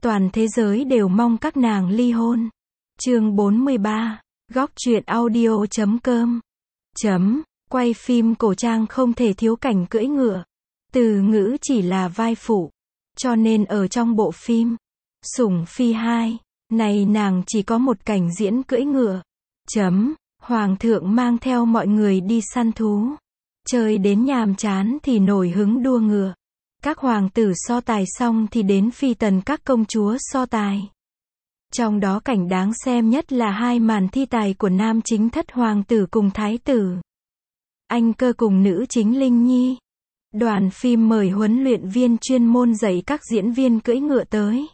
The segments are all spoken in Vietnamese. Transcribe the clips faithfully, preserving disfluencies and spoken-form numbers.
Toàn thế giới đều mong các nàng ly hôn. Chương bốn mươi ba. Góc truyện audio chấm com. Chấm. Quay phim cổ trang không thể thiếu cảnh cưỡi ngựa. Từ Ngữ chỉ là vai phụ. Cho nên ở trong bộ phim Sủng Phi hai này nàng chỉ có một cảnh diễn cưỡi ngựa. Chấm. Hoàng thượng mang theo mọi người đi săn thú. Chơi đến nhàm chán thì nổi hứng đua ngựa. Các hoàng tử so tài xong thì đến phi tần các công chúa so tài. Trong đó cảnh đáng xem nhất là hai màn thi tài của nam chính thất hoàng tử cùng thái tử Anh Cơ cùng nữ chính Linh Nhi. Đoàn phim mời huấn luyện viên chuyên môn dạy các diễn viên cưỡi ngựa tới.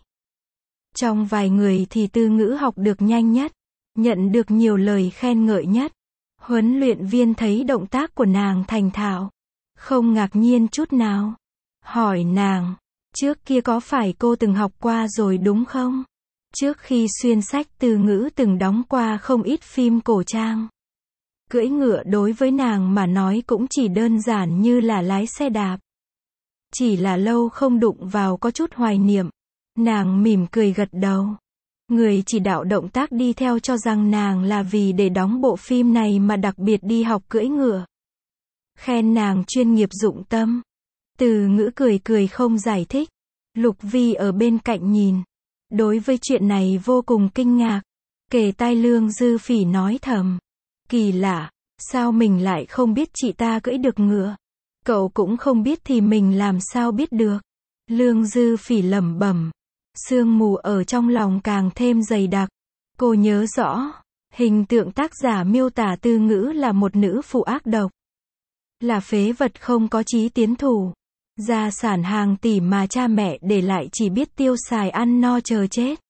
Trong vài người thì Từ Ngữ học được nhanh nhất, nhận được nhiều lời khen ngợi nhất. Huấn luyện viên thấy động tác của nàng thành thạo, không ngạc nhiên chút nào. Hỏi nàng, trước kia có phải cô từng học qua rồi đúng không? Trước khi xuyên sách Từ Ngữ từng đóng qua không ít phim cổ trang. Cưỡi ngựa đối với nàng mà nói cũng chỉ đơn giản như là lái xe đạp. Chỉ là lâu không đụng vào có chút hoài niệm. Nàng mỉm cười gật đầu. Người chỉ đạo động tác đi theo cho rằng nàng là vì để đóng bộ phim này mà đặc biệt đi học cưỡi ngựa. Khen nàng chuyên nghiệp dụng tâm. Từ Ngữ cười cười không giải thích. Lục Vi ở bên cạnh nhìn. Đối với chuyện này vô cùng kinh ngạc. Kề tai Lương Dư Phỉ nói thầm. Kỳ lạ, sao mình lại không biết chị ta cưỡi được ngựa? Cậu cũng không biết thì mình làm sao biết được? Lương Dư Phỉ lẩm bẩm. Sương mù ở trong lòng càng thêm dày đặc. Cô nhớ rõ, hình tượng tác giả miêu tả Từ Ngữ là một nữ phụ ác độc. Là phế vật không có chí tiến thủ. Gia sản hàng tỷ mà cha mẹ để lại chỉ biết tiêu xài ăn no chờ chết.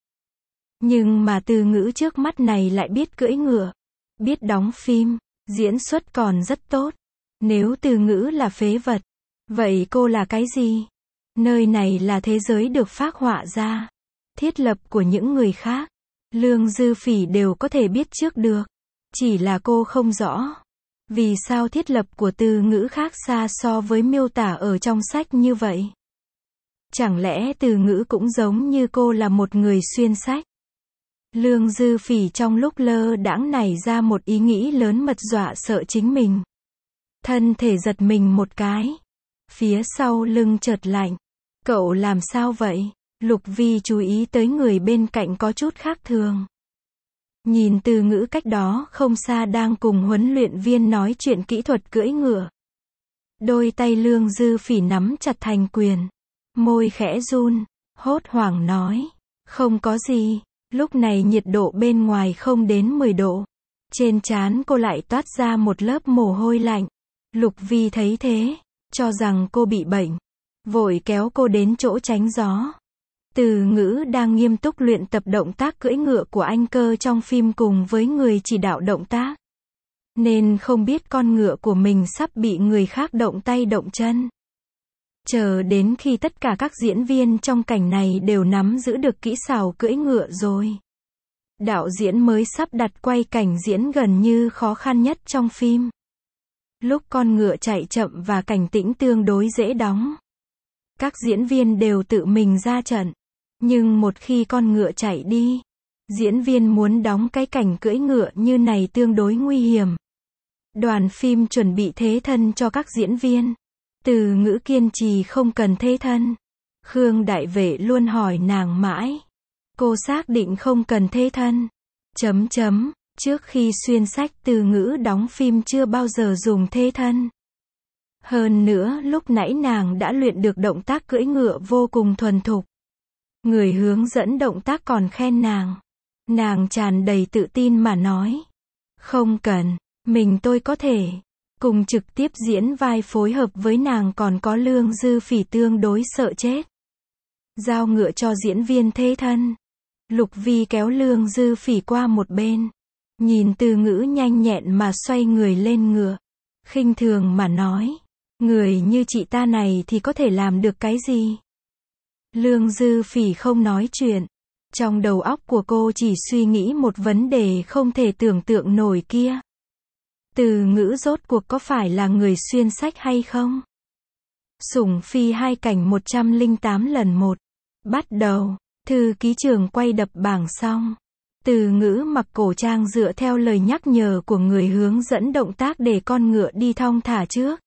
Nhưng mà Từ Ngữ trước mắt này lại biết cưỡi ngựa, biết đóng phim, diễn xuất còn rất tốt. Nếu Từ Ngữ là phế vật, vậy cô là cái gì? Nơi này là thế giới được phác họa ra, thiết lập của những người khác. Lương Dư Phỉ đều có thể biết trước được. Chỉ là cô không rõ. Vì sao thiết lập của Từ Ngữ khác xa so với miêu tả ở trong sách như vậy? Chẳng lẽ Từ Ngữ cũng giống như cô là một người xuyên sách? Lương Dư Phỉ trong lúc lơ đãng nảy ra một ý nghĩ lớn mật dọa sợ chính mình. Thân thể giật mình một cái. Phía sau lưng chợt lạnh. Cậu làm sao vậy? Lục Vi chú ý tới người bên cạnh có chút khác thường. Nhìn Từ Ngữ cách đó không xa đang cùng huấn luyện viên nói chuyện kỹ thuật cưỡi ngựa. Đôi tay Lương Dư Phỉ nắm chặt thành quyền. Môi khẽ run, hốt hoảng nói. Không có gì. Lúc này nhiệt độ bên ngoài không đến mười độ. Trên trán cô lại toát ra một lớp mồ hôi lạnh. Lục Vi thấy thế, cho rằng cô bị bệnh. Vội kéo cô đến chỗ tránh gió. Từ Ngữ đang nghiêm túc luyện tập động tác cưỡi ngựa của Anh Cơ trong phim cùng với người chỉ đạo động tác. Nên không biết con ngựa của mình sắp bị người khác động tay động chân. Chờ đến khi tất cả các diễn viên trong cảnh này đều nắm giữ được kỹ xảo cưỡi ngựa rồi. Đạo diễn mới sắp đặt quay cảnh diễn gần như khó khăn nhất trong phim. Lúc con ngựa chạy chậm và cảnh tĩnh tương đối dễ đóng. Các diễn viên đều tự mình ra trận. Nhưng một khi con ngựa chạy đi, diễn viên muốn đóng cái cảnh cưỡi ngựa như này tương đối nguy hiểm. Đoàn phim chuẩn bị thế thân cho các diễn viên. Từ Ngữ kiên trì không cần thế thân. Khương Đại Vệ luôn hỏi nàng mãi. Cô xác định không cần thế thân. Chấm chấm. Trước khi xuyên sách Từ Ngữ đóng phim chưa bao giờ dùng thế thân. Hơn nữa lúc nãy nàng đã luyện được động tác cưỡi ngựa vô cùng thuần thục. Người hướng dẫn động tác còn khen nàng. Nàng tràn đầy tự tin mà nói. Không cần, mình tôi có thể. Cùng trực tiếp diễn vai phối hợp với nàng còn có Lương Dư Phỉ tương đối sợ chết. Giao ngựa cho diễn viên thế thân. Lục Vi kéo Lương Dư Phỉ qua một bên. Nhìn Từ Ngữ nhanh nhẹn mà xoay người lên ngựa. Khinh thường mà nói. Người như chị ta này thì có thể làm được cái gì? Lương Dư Phỉ không nói chuyện. Trong đầu óc của cô chỉ suy nghĩ một vấn đề không thể tưởng tượng nổi kia. Từ Ngữ rốt cuộc có phải là người xuyên sách hay không? Sủng Phi hai cảnh một trăm lẻ tám lần một. Bắt đầu. Thư ký trường quay đập bảng xong. Từ Ngữ mặc cổ trang dựa theo lời nhắc nhở của người hướng dẫn động tác để con ngựa đi thong thả trước.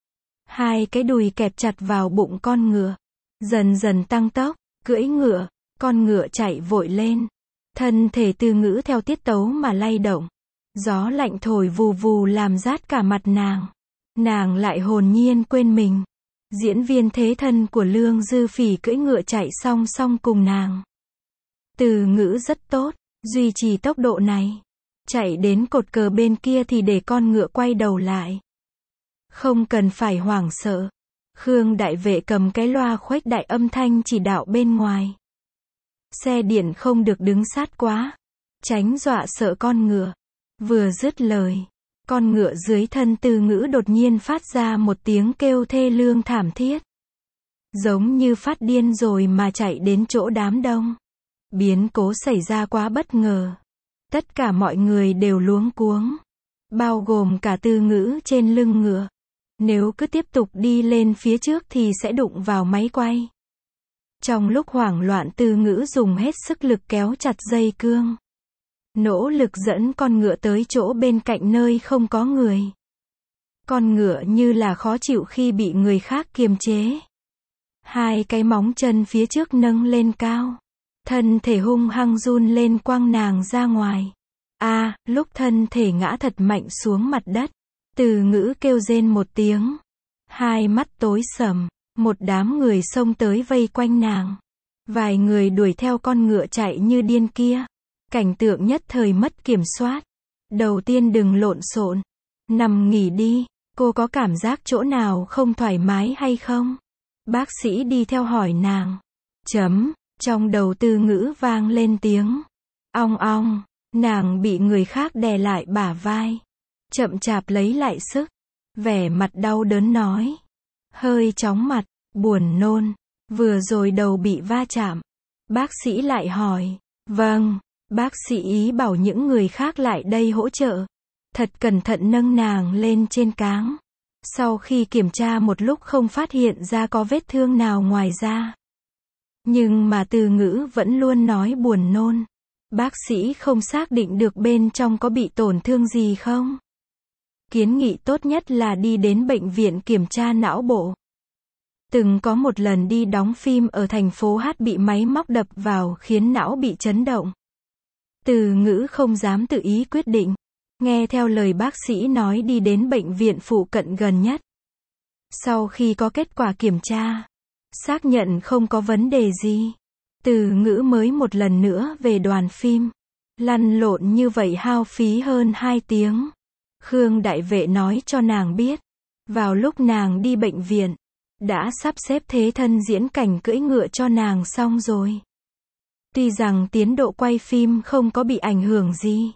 Hai cái đùi kẹp chặt vào bụng con ngựa. Dần dần tăng tốc, cưỡi ngựa, con ngựa chạy vội lên. Thân thể Từ Ngữ theo tiết tấu mà lay động. Gió lạnh thổi vù vù làm rát cả mặt nàng. Nàng lại hồn nhiên quên mình. Diễn viên thế thân của Lương Dư Phỉ cưỡi ngựa chạy song song cùng nàng. Từ Ngữ rất tốt, duy trì tốc độ này. Chạy đến cột cờ bên kia thì để con ngựa quay đầu lại. Không cần phải hoảng sợ. Khương đại vệ cầm cái loa khuếch đại âm thanh chỉ đạo bên ngoài. Xe điện không được đứng sát quá. Tránh dọa sợ con ngựa. Vừa dứt lời. Con ngựa dưới thân Từ Ngữ đột nhiên phát ra một tiếng kêu thê lương thảm thiết. Giống như phát điên rồi mà chạy đến chỗ đám đông. Biến cố xảy ra quá bất ngờ. Tất cả mọi người đều luống cuống. Bao gồm cả Từ Ngữ trên lưng ngựa. Nếu cứ tiếp tục đi lên phía trước thì sẽ đụng vào máy quay. Trong lúc hoảng loạn Từ Ngữ dùng hết sức lực kéo chặt dây cương. Nỗ lực dẫn con ngựa tới chỗ bên cạnh nơi không có người. Con ngựa như là khó chịu khi bị người khác kiềm chế. Hai cái móng chân phía trước nâng lên cao. Thân thể hung hăng run lên quăng nàng ra ngoài. A, à, lúc thân thể ngã thật mạnh xuống mặt đất. Từ Ngữ kêu rên một tiếng. Hai mắt tối sầm. Một đám người xông tới vây quanh nàng. Vài người đuổi theo con ngựa chạy như điên kia. Cảnh tượng nhất thời mất kiểm soát. Đầu tiên đừng lộn xộn. Nằm nghỉ đi. Cô có cảm giác chỗ nào không thoải mái hay không? Bác sĩ đi theo hỏi nàng. Chấm. Trong đầu Từ Ngữ vang lên tiếng. Ong ong. Nàng bị người khác đè lại bả vai. Chậm chạp lấy lại sức. Vẻ mặt đau đớn nói. Hơi chóng mặt. Buồn nôn. Vừa rồi đầu bị va chạm. Bác sĩ lại hỏi. Vâng. Bác sĩ ý bảo những người khác lại đây hỗ trợ. Thật cẩn thận nâng nàng lên trên cáng. Sau khi kiểm tra một lúc không phát hiện ra có vết thương nào ngoài ra. Nhưng mà Từ Ngữ vẫn luôn nói buồn nôn. Bác sĩ không xác định được bên trong có bị tổn thương gì không. Kiến nghị tốt nhất là đi đến bệnh viện kiểm tra não bộ. Từng có một lần đi đóng phim ở thành phố Hát bị máy móc đập vào khiến não bị chấn động. Từ Ngữ không dám tự ý quyết định. Nghe theo lời bác sĩ nói đi đến bệnh viện phụ cận gần nhất. Sau khi có kết quả kiểm tra, xác nhận không có vấn đề gì, Từ Ngữ mới một lần nữa về đoàn phim. Lăn lộn như vậy hao phí hơn hai tiếng. Khương đại vệ nói cho nàng biết. Vào lúc nàng đi bệnh viện, đã sắp xếp thế thân diễn cảnh cưỡi ngựa cho nàng xong rồi. Tuy rằng tiến độ quay phim không có bị ảnh hưởng gì.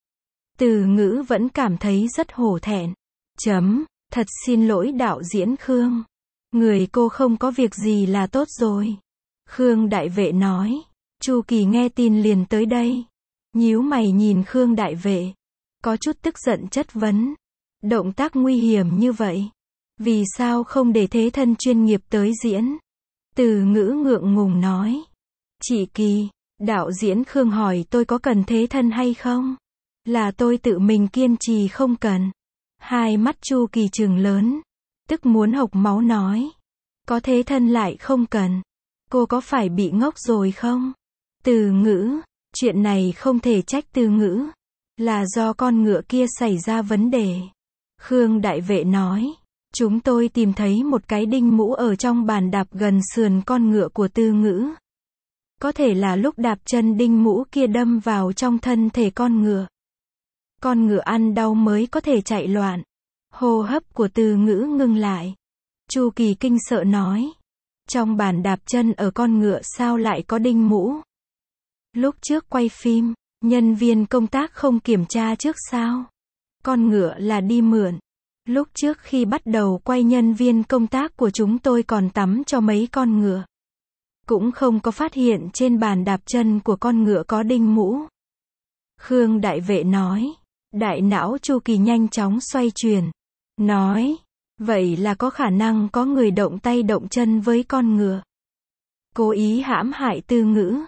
Từ Ngữ vẫn cảm thấy rất hổ thẹn. Chấm, thật xin lỗi đạo diễn Khương. Người cô không có việc gì là tốt rồi. Khương đại vệ nói. Chu Kỳ nghe tin liền tới đây. Nhíu mày nhìn Khương đại vệ. Có chút tức giận chất vấn. Động tác nguy hiểm như vậy. Vì sao không để thế thân chuyên nghiệp tới diễn? Từ Ngữ ngượng ngùng nói. Chị Kỳ, đạo diễn Khương hỏi tôi có cần thế thân hay không? Là tôi tự mình kiên trì không cần. Hai mắt Chu Kỳ trừng lớn. Tức muốn hộc máu nói. Có thế thân lại không cần. Cô có phải bị ngốc rồi không? Từ Ngữ, chuyện này không thể trách Từ Ngữ. Là do con ngựa kia xảy ra vấn đề. Khương đại vệ nói. Chúng tôi tìm thấy một cái đinh mũ ở trong bàn đạp gần sườn con ngựa của Từ Ngữ. Có thể là lúc đạp chân đinh mũ kia đâm vào trong thân thể con ngựa. Con ngựa ăn đau mới có thể chạy loạn. Hô hấp của Từ Ngữ ngưng lại. Chu Kỳ kinh sợ nói. Trong bàn đạp chân ở con ngựa sao lại có đinh mũ? Lúc trước quay phim, nhân viên công tác không kiểm tra trước sao? Con ngựa là đi mượn. Lúc trước khi bắt đầu quay nhân viên công tác của chúng tôi còn tắm cho mấy con ngựa. Cũng không có phát hiện trên bàn đạp chân của con ngựa có đinh mũ. Khương đại vệ nói. Đại não Chu Kỳ nhanh chóng xoay chuyển. Nói. Vậy là có khả năng có người động tay động chân với con ngựa. Cố ý hãm hại Từ Ngữ.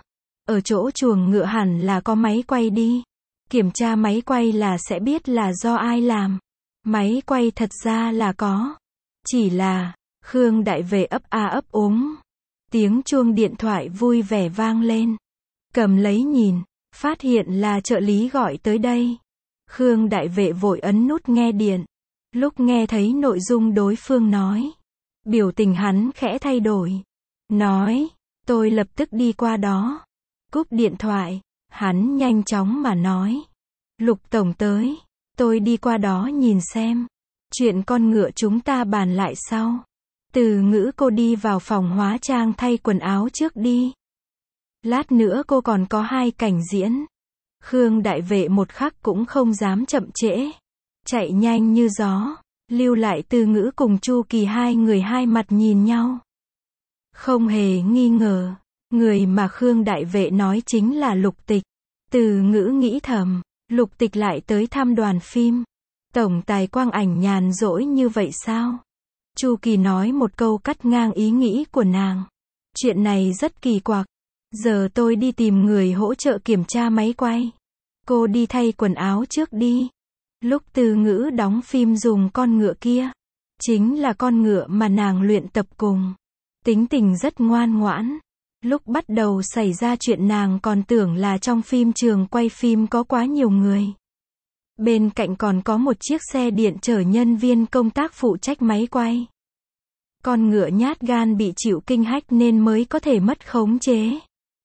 Ở chỗ chuồng ngựa hẳn là có máy quay đi. Kiểm tra máy quay là sẽ biết là do ai làm. Máy quay thật ra là có. Chỉ là, Khương Đại Vệ ấp a ấp úng. Tiếng chuông điện thoại vui vẻ vang lên. Cầm lấy nhìn, phát hiện là trợ lý gọi tới đây. Khương Đại Vệ vội ấn nút nghe điện. Lúc nghe thấy nội dung đối phương nói, biểu tình hắn khẽ thay đổi. Nói, tôi lập tức đi qua đó. Cúp điện thoại, hắn nhanh chóng mà nói. Lục tổng tới, tôi đi qua đó nhìn xem. Chuyện con ngựa chúng ta bàn lại sau. Từ Ngữ cô đi vào phòng hóa trang thay quần áo trước đi. Lát nữa cô còn có hai cảnh diễn. Khương Đại Vệ một khắc cũng không dám chậm trễ. Chạy nhanh như gió, lưu lại Từ Ngữ cùng Chu Kỳ hai người hai mặt nhìn nhau. Không hề nghi ngờ, người mà Khương Đại Vệ nói chính là Lục Tịch. Từ Ngữ nghĩ thầm, Lục Tịch lại tới thăm đoàn phim. Tổng tài quang ảnh nhàn rỗi như vậy sao? Chu Kỳ nói một câu cắt ngang ý nghĩ của nàng. Chuyện này rất kỳ quặc. Giờ tôi đi tìm người hỗ trợ kiểm tra máy quay. Cô đi thay quần áo trước đi. Lúc Từ Ngữ đóng phim dùng con ngựa kia, chính là con ngựa mà nàng luyện tập cùng. Tính tình rất ngoan ngoãn. Lúc bắt đầu xảy ra chuyện nàng còn tưởng là trong phim trường quay phim có quá nhiều người. Bên cạnh còn có một chiếc xe điện chở nhân viên công tác phụ trách máy quay. Con ngựa nhát gan bị chịu kinh hách nên mới có thể mất khống chế.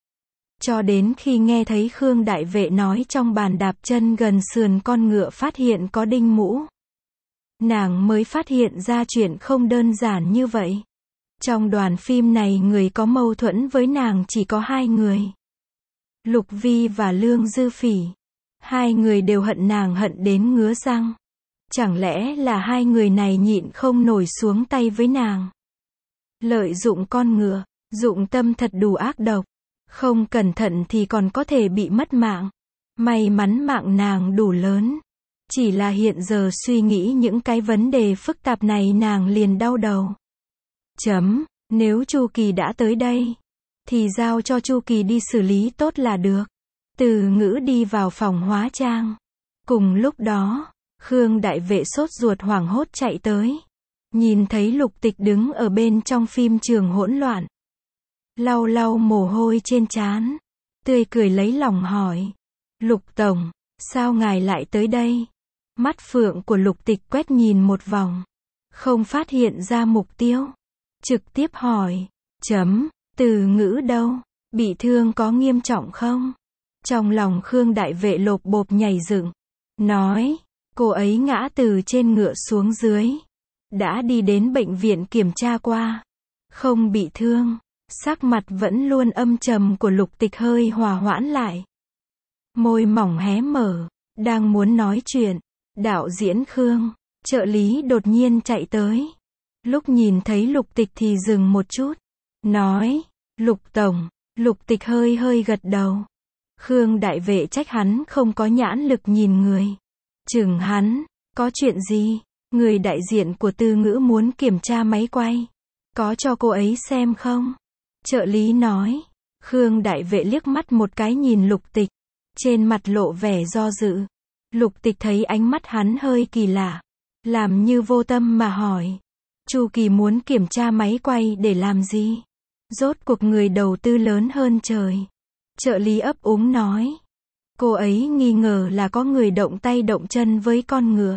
Cho đến khi nghe thấy Khương Đại Vệ nói trong bàn đạp chân gần sườn con ngựa phát hiện có đinh mũ. Nàng mới phát hiện ra chuyện không đơn giản như vậy. Trong đoàn phim này người có mâu thuẫn với nàng chỉ có hai người. Lục Vi và Lương Dư Phỉ. Hai người đều hận nàng hận đến ngứa răng. Chẳng lẽ là hai người này nhịn không nổi xuống tay với nàng. Lợi dụng con ngựa, dụng tâm thật đủ ác độc. Không cẩn thận thì còn có thể bị mất mạng. May mắn mạng nàng đủ lớn. Chỉ là hiện giờ suy nghĩ những cái vấn đề phức tạp này nàng liền đau đầu. Chấm, nếu Chu Kỳ đã tới đây, thì giao cho Chu Kỳ đi xử lý tốt là được. Từ Ngữ đi vào phòng hóa trang. Cùng lúc đó, Khương Đại Vệ sốt ruột hoảng hốt chạy tới. Nhìn thấy Lục Tịch đứng ở bên trong phim trường hỗn loạn. Lau lau mồ hôi trên trán. Tươi cười lấy lòng hỏi. Lục tổng, sao ngài lại tới đây? Mắt phượng của Lục Tịch quét nhìn một vòng. Không phát hiện ra mục tiêu. Trực tiếp hỏi. Chấm, Từ Ngữ đâu? Bị thương có nghiêm trọng không? Trong lòng Khương Đại Vệ lộp bộp nhảy dựng. Nói, cô ấy ngã từ trên ngựa xuống dưới. Đã đi đến bệnh viện kiểm tra qua. Không bị thương. Sắc mặt vẫn luôn âm trầm của Lục Tịch hơi hòa hoãn lại. Môi mỏng hé mở. Đang muốn nói chuyện. Đạo diễn Khương, trợ lý đột nhiên chạy tới. Lúc nhìn thấy Lục Tịch thì dừng một chút. Nói, Lục tổng. Lục Tịch hơi hơi gật đầu. Khương Đại Vệ trách hắn không có nhãn lực nhìn người. Chừng hắn, có chuyện gì? Người đại diện của Từ Ngữ muốn kiểm tra máy quay. Có cho cô ấy xem không? Trợ lý nói. Khương Đại Vệ liếc mắt một cái nhìn Lục Tịch. Trên mặt lộ vẻ do dự. Lục Tịch thấy ánh mắt hắn hơi kỳ lạ. Làm như vô tâm mà hỏi. Chu Kỳ muốn kiểm tra máy quay để làm gì? Rốt cuộc người đầu tư lớn hơn trời. Trợ lý ấp úng nói. Cô ấy nghi ngờ là có người động tay động chân với con ngựa.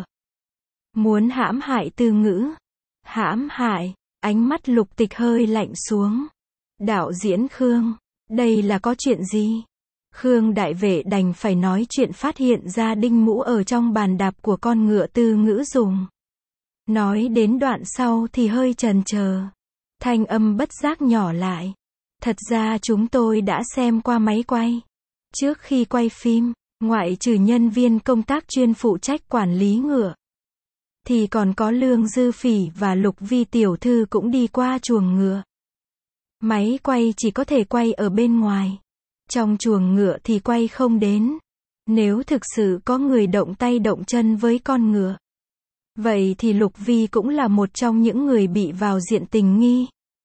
Muốn hãm hại Từ Ngữ. Hãm hại, ánh mắt Lục Tịch hơi lạnh xuống. Đạo diễn Khương, đây là có chuyện gì? Khương Đại Vệ đành phải nói chuyện phát hiện ra đinh mũ ở trong bàn đạp của con ngựa Từ Ngữ dùng. Nói đến đoạn sau thì hơi chần chờ. Thanh âm bất giác nhỏ lại. Thật ra chúng tôi đã xem qua máy quay. Trước khi quay phim, ngoại trừ nhân viên công tác chuyên phụ trách quản lý ngựa, thì còn có Lương Dư Phỉ và Lục Vi tiểu thư cũng đi qua chuồng ngựa. Máy quay chỉ có thể quay ở bên ngoài. Trong chuồng ngựa thì quay không đến. Nếu thực sự có người động tay động chân với con ngựa, vậy thì Lục Vi cũng là một trong những người bị vào diện tình nghi.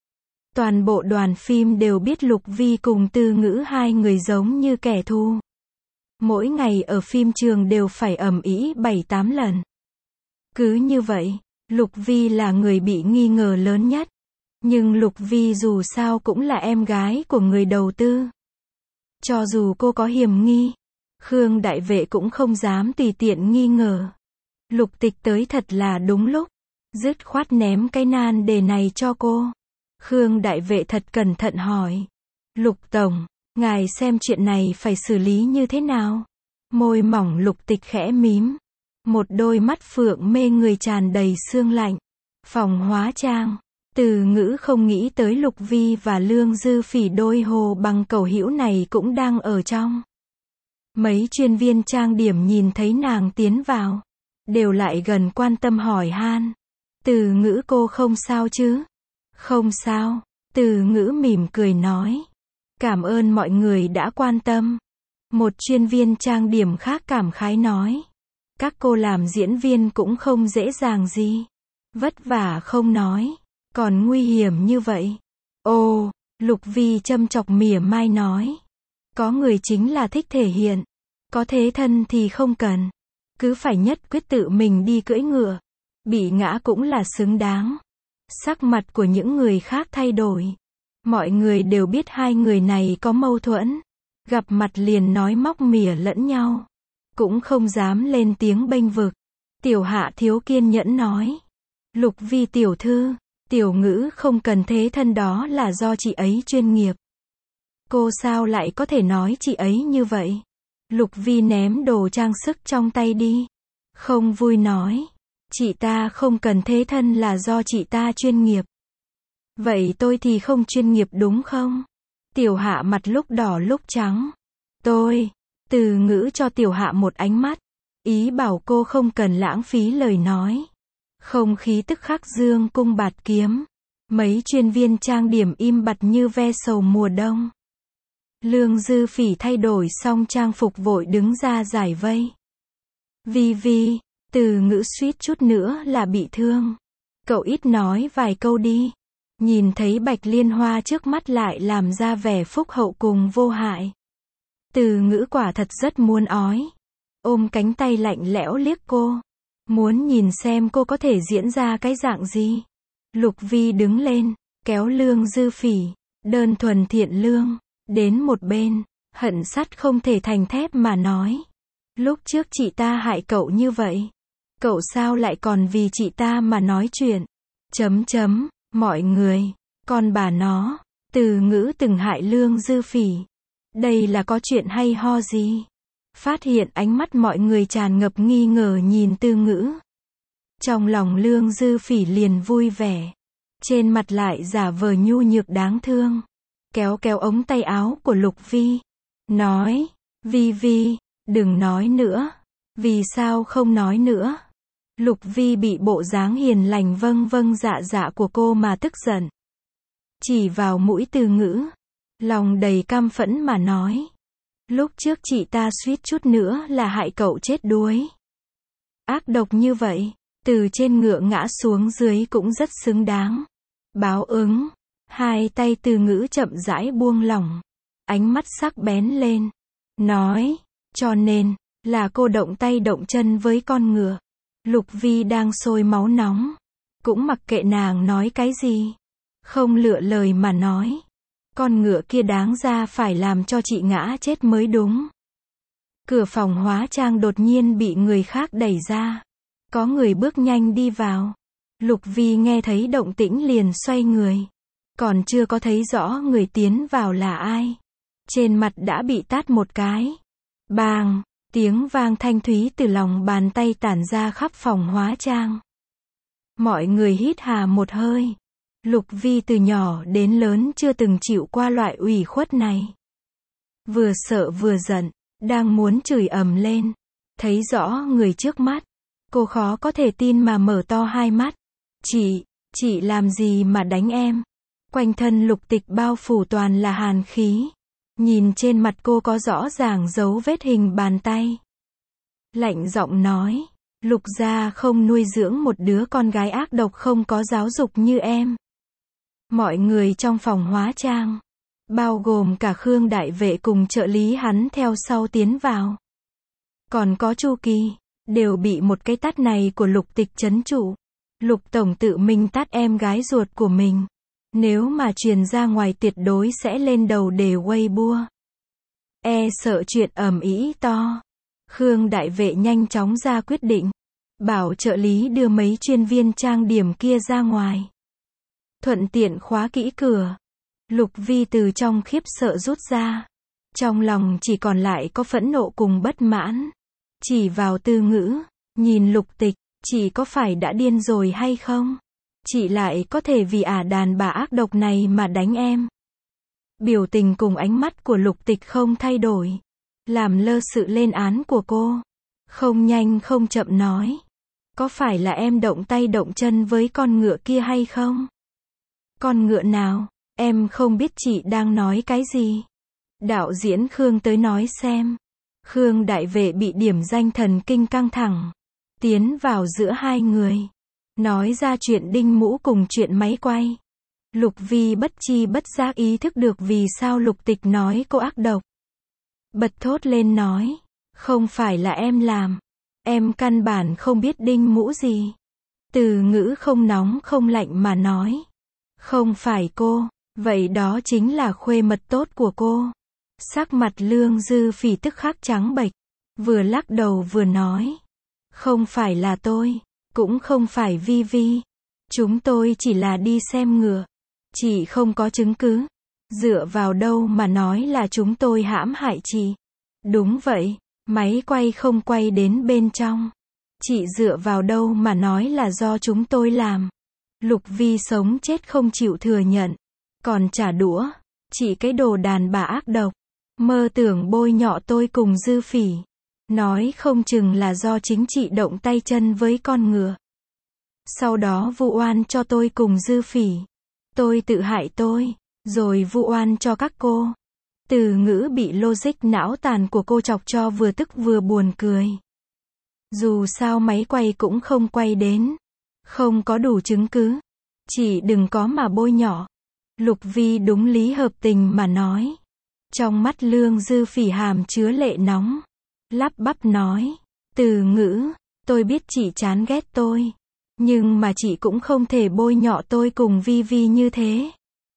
Toàn bộ đoàn phim đều biết Lục Vi cùng Từ Ngữ hai người giống như kẻ thù. Mỗi ngày ở phim trường đều phải ầm ĩ bảy tám lần. Cứ như vậy, Lục Vi là người bị nghi ngờ lớn nhất. Nhưng Lục Vi dù sao cũng là em gái của người đầu tư. Cho dù cô có hiểm nghi, Khương Đại Vệ cũng không dám tùy tiện nghi ngờ. Lục Tịch tới thật là đúng lúc, dứt khoát ném cái nan đề này cho cô. Khương Đại Vệ thật cẩn thận hỏi. Lục Tổng, ngài xem chuyện này phải xử lý như thế nào? Môi mỏng Lục Tịch khẽ mím. Một đôi mắt phượng mê người tràn đầy sương lạnh. Phòng hóa trang. Từ Ngữ không nghĩ tới Lục Vi và Lương Dư Phỉ đôi hồ bằng cầu hữu này cũng đang ở trong. Mấy chuyên viên trang điểm nhìn thấy nàng tiến vào, đều lại gần quan tâm hỏi han. Từ Ngữ cô không sao chứ? Không sao, Từ Ngữ mỉm cười nói. Cảm ơn mọi người đã quan tâm. Một chuyên viên trang điểm khác cảm khái nói. Các cô làm diễn viên cũng không dễ dàng gì. Vất vả không nói, còn nguy hiểm như vậy. Ồ, Lục Vi châm chọc mỉa mai nói. Có người chính là thích thể hiện. Có thế thân thì không cần. Cứ phải nhất quyết tự mình đi cưỡi ngựa. Bị ngã cũng là xứng đáng. Sắc mặt của những người khác thay đổi. Mọi người đều biết hai người này có mâu thuẫn. Gặp mặt liền nói móc mỉa lẫn nhau. Cũng không dám lên tiếng bênh vực. Tiểu Hạ thiếu kiên nhẫn nói. Lục Vi tiểu thư, Tiểu Ngữ không cần thế thân đó là do chị ấy chuyên nghiệp. Cô sao lại có thể nói chị ấy như vậy? Lục Vi ném đồ trang sức trong tay đi. Không vui nói. Chị ta không cần thế thân là do chị ta chuyên nghiệp. Vậy tôi thì không chuyên nghiệp đúng không? Tiểu Hạ mặt lúc đỏ lúc trắng. Tôi, Từ Ngữ cho Tiểu Hạ một ánh mắt. Ý bảo cô không cần lãng phí lời nói. Không khí tức khắc dương cung bạt kiếm. Mấy chuyên viên trang điểm im bặt như ve sầu mùa đông. Lương Dư Phỉ thay đổi xong trang phục vội đứng ra giải vây. Vi Vi, Từ Ngữ suýt chút nữa là bị thương. Cậu ít nói vài câu đi. Nhìn thấy Bạch Liên Hoa trước mắt lại làm ra vẻ phúc hậu cùng vô hại. Từ Ngữ quả thật rất muốn ói. Ôm cánh tay lạnh lẽo liếc cô. Muốn nhìn xem cô có thể diễn ra cái dạng gì. Lục Vi đứng lên, kéo Lương Dư Phỉ, đơn thuần thiện lương, đến một bên, hận sắt không thể thành thép mà nói. Lúc trước chị ta hại cậu như vậy. Cậu sao lại còn vì chị ta mà nói chuyện. Chấm chấm, mọi người, con bà nó, Từ Ngữ từng hại Lương Dư Phỉ. Đây là có chuyện hay ho gì? Phát hiện ánh mắt mọi người tràn ngập nghi ngờ nhìn Từ Ngữ. Trong lòng Lương Dư Phỉ liền vui vẻ. Trên mặt lại giả vờ nhu nhược đáng thương. Kéo kéo ống tay áo của Lục Vi. Nói, Vi Vi, đừng nói nữa. Vì sao không nói nữa? Lục Vi bị bộ dáng hiền lành vâng vâng dạ dạ của cô mà tức giận. Chỉ vào mũi Từ Ngữ. Lòng đầy căm phẫn mà nói. Lúc trước chị ta suýt chút nữa là hại cậu chết đuối. Ác độc như vậy, từ trên ngựa ngã xuống dưới cũng rất xứng đáng. Báo ứng. Hai tay Từ Ngữ chậm rãi buông lỏng. Ánh mắt sắc bén lên. Nói, cho nên, là cô động tay động chân với con ngựa. Lục Vi đang sôi máu nóng. Cũng mặc kệ nàng nói cái gì. Không lựa lời mà nói. Con ngựa kia đáng ra phải làm cho chị ngã chết mới đúng. Cửa phòng hóa trang đột nhiên bị người khác đẩy ra. Có người bước nhanh đi vào. Lục Vi nghe thấy động tĩnh liền xoay người. Còn chưa có thấy rõ người tiến vào là ai. Trên mặt đã bị tát một cái. Bang, tiếng vang thanh thúy từ lòng bàn tay tản ra khắp phòng hóa trang. Mọi người hít hà một hơi. Lục Vi từ nhỏ đến lớn chưa từng chịu qua loại ủy khuất này. Vừa sợ vừa giận, đang muốn chửi ầm lên. Thấy rõ người trước mắt. Cô khó có thể tin mà mở to hai mắt. Chị, chị làm gì mà đánh em? Quanh thân Lục Tịch bao phủ toàn là hàn khí. Nhìn trên mặt cô có rõ ràng dấu vết hình bàn tay. Lạnh giọng nói, Lục gia không nuôi dưỡng một đứa con gái ác độc không có giáo dục như em. Mọi người trong phòng hóa trang, bao gồm cả Khương Đại Vệ cùng trợ lý hắn theo sau tiến vào. Còn có Chu Kỳ, đều bị một cái tát này của Lục Tịch trấn trụ. Lục tổng tự mình tát em gái ruột của mình. Nếu mà truyền ra ngoài tuyệt đối sẽ lên đầu đề Weibo. E sợ chuyện ầm ĩ to. Khương Đại Vệ nhanh chóng ra quyết định. Bảo trợ lý đưa mấy chuyên viên trang điểm kia ra ngoài. Thuận tiện khóa kỹ cửa. Lục Vi từ trong khiếp sợ rút ra. Trong lòng chỉ còn lại có phẫn nộ cùng bất mãn. Chỉ vào Tư Ngữ, nhìn Lục Tịch, chị có phải đã điên rồi hay không? Chị lại có thể vì ả đàn bà ác độc này mà đánh em. Biểu tình cùng ánh mắt của Lục Tịch không thay đổi. Làm lơ sự lên án của cô. Không nhanh không chậm nói. Có phải là em động tay động chân với con ngựa kia hay không? Con ngựa nào? Em không biết chị đang nói cái gì. Đạo diễn Khương tới nói xem. Khương Đại Vệ bị điểm danh thần kinh căng thẳng. Tiến vào giữa hai người. Nói ra chuyện đinh mũ cùng chuyện máy quay. Lục Vi bất chi bất giác ý thức được vì sao Lục Tịch nói cô ác độc. Bật thốt lên nói. Không phải là em làm. Em căn bản không biết đinh mũ gì. Từ Ngữ không nóng không lạnh mà nói. Không phải cô. Vậy đó chính là khuê mật tốt của cô. Sắc mặt Lương Dư Phỉ tức khắc trắng bệch. Vừa lắc đầu vừa nói. Không phải là tôi. Cũng không phải Vi Vi. Chúng tôi chỉ là đi xem ngựa. Chị không có chứng cứ. Dựa vào đâu mà nói là chúng tôi hãm hại chị. Đúng vậy. Máy quay không quay đến bên trong. Chị dựa vào đâu mà nói là do chúng tôi làm. Lục Vi sống chết không chịu thừa nhận. Còn trả đũa. Chị cái đồ đàn bà ác độc. Mơ tưởng bôi nhọ tôi cùng Dư Phỉ. Nói không chừng là do chính chị động tay chân với con ngựa. Sau đó vu oan cho tôi cùng Dư Phỉ. Tôi tự hại tôi. Rồi vu oan cho các cô. Từ Ngữ bị logic não tàn của cô chọc cho vừa tức vừa buồn cười. Dù sao máy quay cũng không quay đến. Không có đủ chứng cứ. Chỉ đừng có mà bôi nhọ. Lục Vi đúng lý hợp tình mà nói. Trong mắt Lương Dư Phỉ hàm chứa lệ nóng. Lắp bắp nói. Từ Ngữ, tôi biết chị chán ghét tôi. Nhưng mà chị cũng không thể bôi nhọ tôi cùng Vi Vi như thế.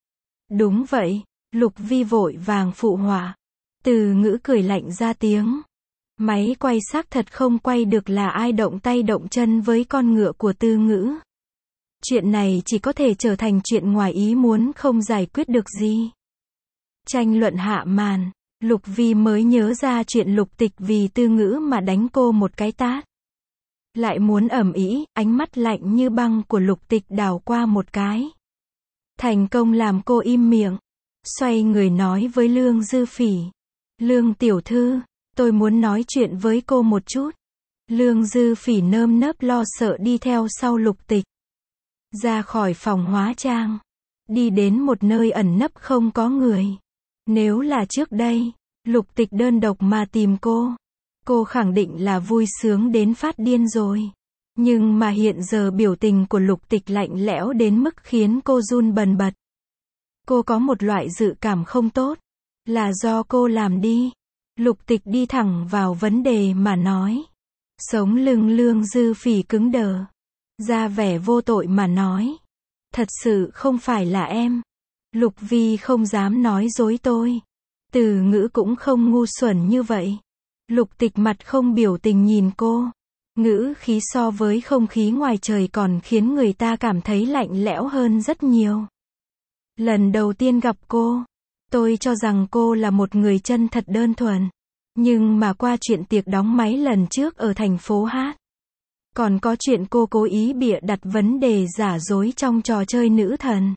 Đúng vậy. Lục Vi vội vàng phụ họa. Từ Ngữ cười lạnh ra tiếng. Máy quay xác thật không quay được là ai động tay động chân với con ngựa của Tư Ngữ. Chuyện này chỉ có thể trở thành chuyện ngoài ý muốn không giải quyết được gì. Tranh luận hạ màn, Lục Vi mới nhớ ra chuyện Lục Tịch vì Tư Ngữ mà đánh cô một cái tát. Lại muốn ầm ĩ, ánh mắt lạnh như băng của Lục Tịch đảo qua một cái. Thành công làm cô im miệng. Xoay người nói với Lương Dư Phỉ. Lương tiểu thư, tôi muốn nói chuyện với cô một chút. Lương Dư Phỉ nơm nớp lo sợ đi theo sau Lục Tịch. Ra khỏi phòng hóa trang. Đi đến một nơi ẩn nấp không có người. Nếu là trước đây, Lục Tịch đơn độc mà tìm cô. Cô khẳng định là vui sướng đến phát điên rồi. Nhưng mà hiện giờ biểu tình của Lục Tịch lạnh lẽo đến mức khiến cô run bần bật. Cô có một loại dự cảm không tốt. Là do cô làm đi. Lục Tịch đi thẳng vào vấn đề mà nói. Sống lưng Lương Dư Phỉ cứng đờ. Ra vẻ vô tội mà nói. Thật sự không phải là em. Lục Vi không dám nói dối tôi. Từ Ngữ cũng không ngu xuẩn như vậy. Lục Tịch mặt không biểu tình nhìn cô. Ngữ khí so với không khí ngoài trời còn khiến người ta cảm thấy lạnh lẽo hơn rất nhiều. Lần đầu tiên gặp cô, tôi cho rằng cô là một người chân thật đơn thuần. Nhưng mà qua chuyện tiệc đóng máy lần trước ở thành phố Hát. Còn có chuyện cô cố ý bịa đặt vấn đề giả dối trong trò chơi nữ thần.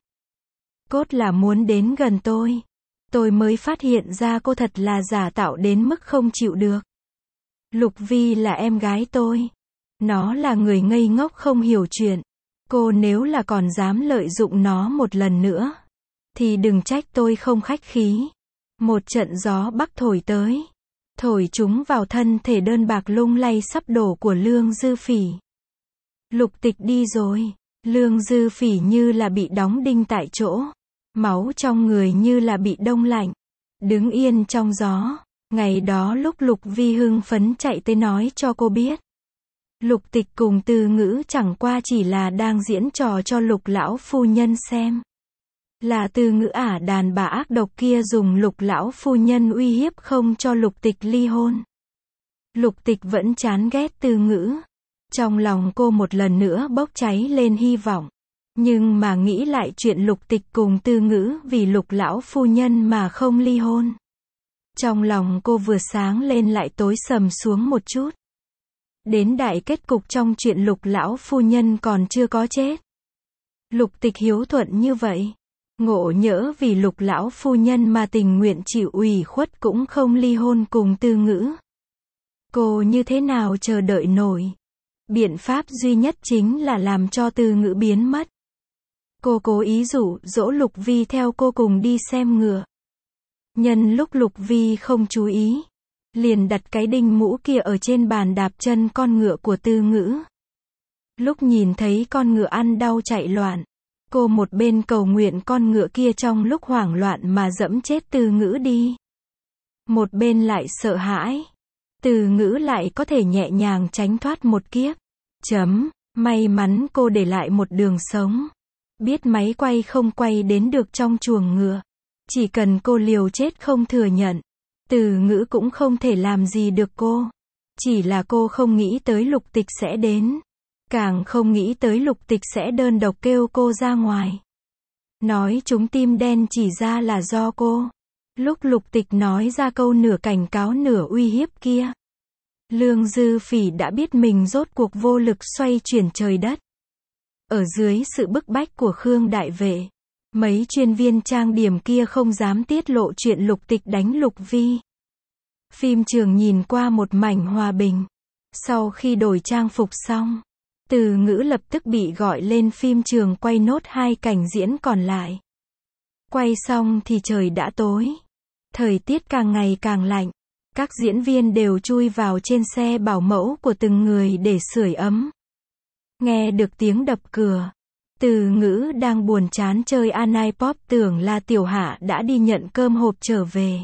Cốt là muốn đến gần tôi. Tôi mới phát hiện ra cô thật là giả tạo đến mức không chịu được. Lục Vi là em gái tôi. Nó là người ngây ngốc không hiểu chuyện. Cô nếu là còn dám lợi dụng nó một lần nữa. Thì đừng trách tôi không khách khí. Một trận gió bắc thổi tới. Thổi chúng vào thân thể đơn bạc lung lay sắp đổ của Lương Dư Phỉ. Lục Tịch đi rồi. Lương Dư Phỉ như là bị đóng đinh tại chỗ. Máu trong người như là bị đông lạnh. Đứng yên trong gió. Ngày đó lúc Lục Vi hưng phấn chạy tới nói cho cô biết. Lục Tịch cùng Từ Ngữ chẳng qua chỉ là đang diễn trò cho Lục lão phu nhân xem. Là Từ Ngữ ả đàn bà ác độc kia dùng Lục lão phu nhân uy hiếp không cho Lục Tịch ly hôn. Lục Tịch vẫn chán ghét Từ Ngữ. Trong lòng cô một lần nữa bốc cháy lên hy vọng. Nhưng mà nghĩ lại chuyện Lục Tịch cùng Từ Ngữ vì Lục lão phu nhân mà không ly hôn. Trong lòng cô vừa sáng lên lại tối sầm xuống một chút. Đến đại kết cục trong chuyện Lục lão phu nhân còn chưa có chết. Lục Tịch hiếu thuận như vậy. Ngộ nhỡ vì Lục lão phu nhân mà tình nguyện chịu ủy khuất cũng không ly hôn cùng Từ Ngữ. Cô như thế nào chờ đợi nổi. Biện pháp duy nhất chính là làm cho Từ Ngữ biến mất. Cô cố ý dụ dỗ Lục Vi theo cô cùng đi xem ngựa. Nhân lúc Lục Vi không chú ý, liền đặt cái đinh mũ kia ở trên bàn đạp chân con ngựa của Từ Ngữ. Lúc nhìn thấy con ngựa ăn đau chạy loạn, cô một bên cầu nguyện con ngựa kia trong lúc hoảng loạn mà dẫm chết Từ Ngữ đi. Một bên lại sợ hãi. Từ Ngữ lại có thể nhẹ nhàng tránh thoát một kiếp. Chấm, may mắn cô để lại một đường sống. Biết máy quay không quay đến được trong chuồng ngựa. Chỉ cần cô liều chết không thừa nhận. Từ Ngữ cũng không thể làm gì được cô. Chỉ là cô không nghĩ tới Lục Tịch sẽ đến. Càng không nghĩ tới Lục Tịch sẽ đơn độc kêu cô ra ngoài. Nói chúng tim đen chỉ ra là do cô. Lúc Lục Tịch nói ra câu nửa cảnh cáo nửa uy hiếp kia. Lương Dư Phỉ đã biết mình rốt cuộc vô lực xoay chuyển trời đất. Ở dưới sự bức bách của Khương Đại Vệ, mấy chuyên viên trang điểm kia không dám tiết lộ chuyện Lục Tịch đánh Lục Vi. Phim trường nhìn qua một mảnh hòa bình. Sau khi đổi trang phục xong, Từ Ngữ lập tức bị gọi lên phim trường quay nốt hai cảnh diễn còn lại. Quay xong thì trời đã tối. Thời tiết càng ngày càng lạnh. Các diễn viên đều chui vào trên xe bảo mẫu của từng người để sưởi ấm. Nghe được tiếng đập cửa. Từ Ngữ đang buồn chán chơi Anipop tưởng là Tiểu Hạ đã đi nhận cơm hộp trở về.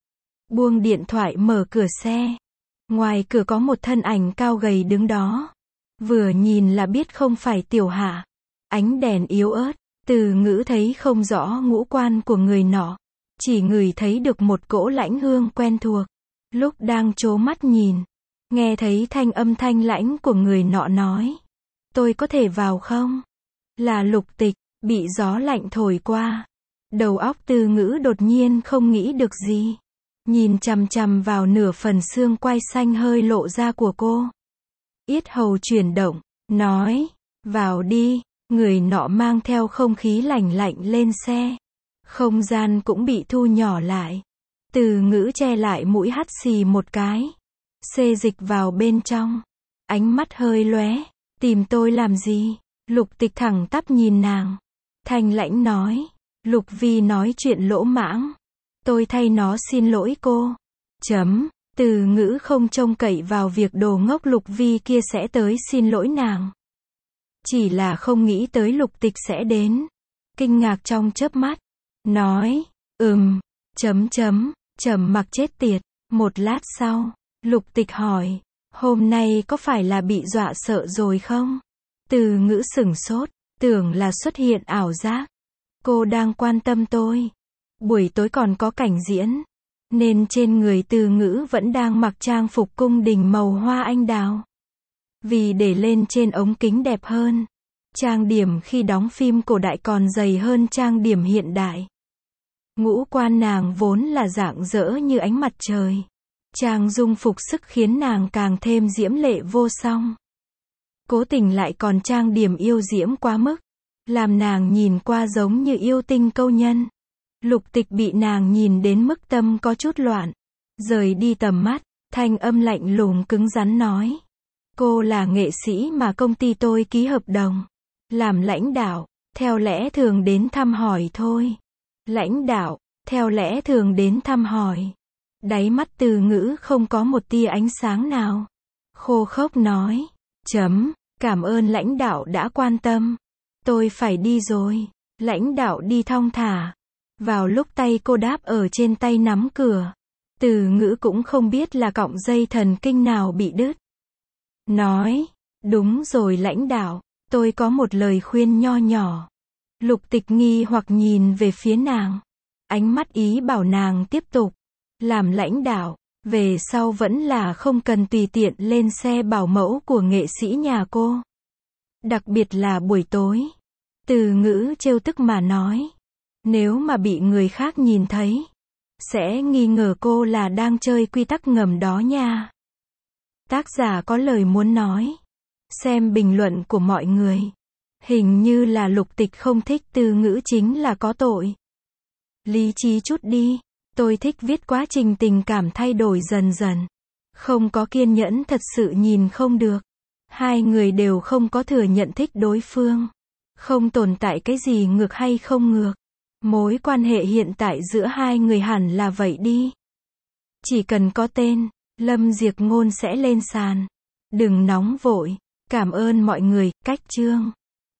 Buông điện thoại mở cửa xe. Ngoài cửa có một thân ảnh cao gầy đứng đó. Vừa nhìn là biết không phải Tiểu Hạ. Ánh đèn yếu ớt. Từ Ngữ thấy không rõ ngũ quan của người nọ. Chỉ ngửi thấy được một cỗ lãnh hương quen thuộc. Lúc đang trố mắt nhìn. Nghe thấy thanh âm thanh lãnh của người nọ nói. Tôi có thể vào không? Là Lục Tịch. Bị gió lạnh thổi qua. Đầu óc Từ Ngữ đột nhiên không nghĩ được gì. Nhìn chằm chằm vào nửa phần xương quai xanh hơi lộ ra của cô. Yết hầu chuyển động. Nói. Vào đi. Người nọ mang theo không khí lạnh lạnh lên xe. Không gian cũng bị thu nhỏ lại. Từ Ngữ che lại mũi hắt xì một cái. Xê dịch vào bên trong. Ánh mắt hơi lóe. Tìm tôi làm gì? Lục Tịch thẳng tắp nhìn nàng. Thanh lãnh nói. Lục Vi nói chuyện lỗ mãng. Tôi thay nó xin lỗi cô. Chấm. Từ Ngữ không trông cậy vào việc đồ ngốc Lục Vi kia sẽ tới xin lỗi nàng. Chỉ là không nghĩ tới Lục Tịch sẽ đến. Kinh ngạc trong chớp mắt. Nói. Ừm. Chấm chấm. Trầm mặc chết tiệt. Một lát sau. Lục Tịch hỏi. Hôm nay có phải là bị dọa sợ rồi không? Từ Ngữ sửng sốt. Tưởng là xuất hiện ảo giác. Cô đang quan tâm tôi. Buổi tối còn có cảnh diễn. Nên trên người Từ Ngữ vẫn đang mặc trang phục cung đình màu hoa anh đào. Vì để lên trên ống kính đẹp hơn. Trang điểm khi đóng phim cổ đại còn dày hơn trang điểm hiện đại. Ngũ quan nàng vốn là rạng rỡ như ánh mặt trời. Trang dung phục sức khiến nàng càng thêm diễm lệ vô song. Cố tình lại còn trang điểm yêu diễm quá mức. Làm nàng nhìn qua giống như yêu tinh câu nhân. Lục Tịch bị nàng nhìn đến mức tâm có chút loạn. Rời đi tầm mắt, thanh âm lạnh lùng cứng rắn nói. Cô là nghệ sĩ mà công ty tôi ký hợp đồng. Làm lãnh đạo, theo lẽ thường đến thăm hỏi thôi. Lãnh đạo, theo lẽ thường đến thăm hỏi. Đáy mắt Từ Ngữ không có một tia ánh sáng nào. Khô khốc nói. Chấm, cảm ơn lãnh đạo đã quan tâm. Tôi phải đi rồi. Lãnh đạo đi thong thả. Vào lúc tay cô đáp ở trên tay nắm cửa. Từ Ngữ cũng không biết là cọng dây thần kinh nào bị đứt. Nói, đúng rồi lãnh đạo, tôi có một lời khuyên nho nhỏ. Lục Tịch nghi hoặc nhìn về phía nàng. Ánh mắt ý bảo nàng tiếp tục. Làm lãnh đạo, về sau vẫn là không cần tùy tiện lên xe bảo mẫu của nghệ sĩ nhà cô. Đặc biệt là buổi tối. Từ Ngữ trêu tức mà nói. Nếu mà bị người khác nhìn thấy, sẽ nghi ngờ cô là đang chơi quy tắc ngầm đó nha. Tác giả có lời muốn nói. Xem bình luận của mọi người. Hình như là Lục Tịch không thích Từ Ngữ chính là có tội. Lý trí chút đi. Tôi thích viết quá trình tình cảm thay đổi dần dần. Không có kiên nhẫn thật sự nhìn không được. Hai người đều không có thừa nhận thích đối phương. Không tồn tại cái gì ngược hay không ngược. Mối quan hệ hiện tại giữa hai người hẳn là vậy đi. Chỉ cần có tên, Lâm Diệc Ngôn sẽ lên sàn. Đừng nóng vội. Cảm ơn mọi người, cách chương.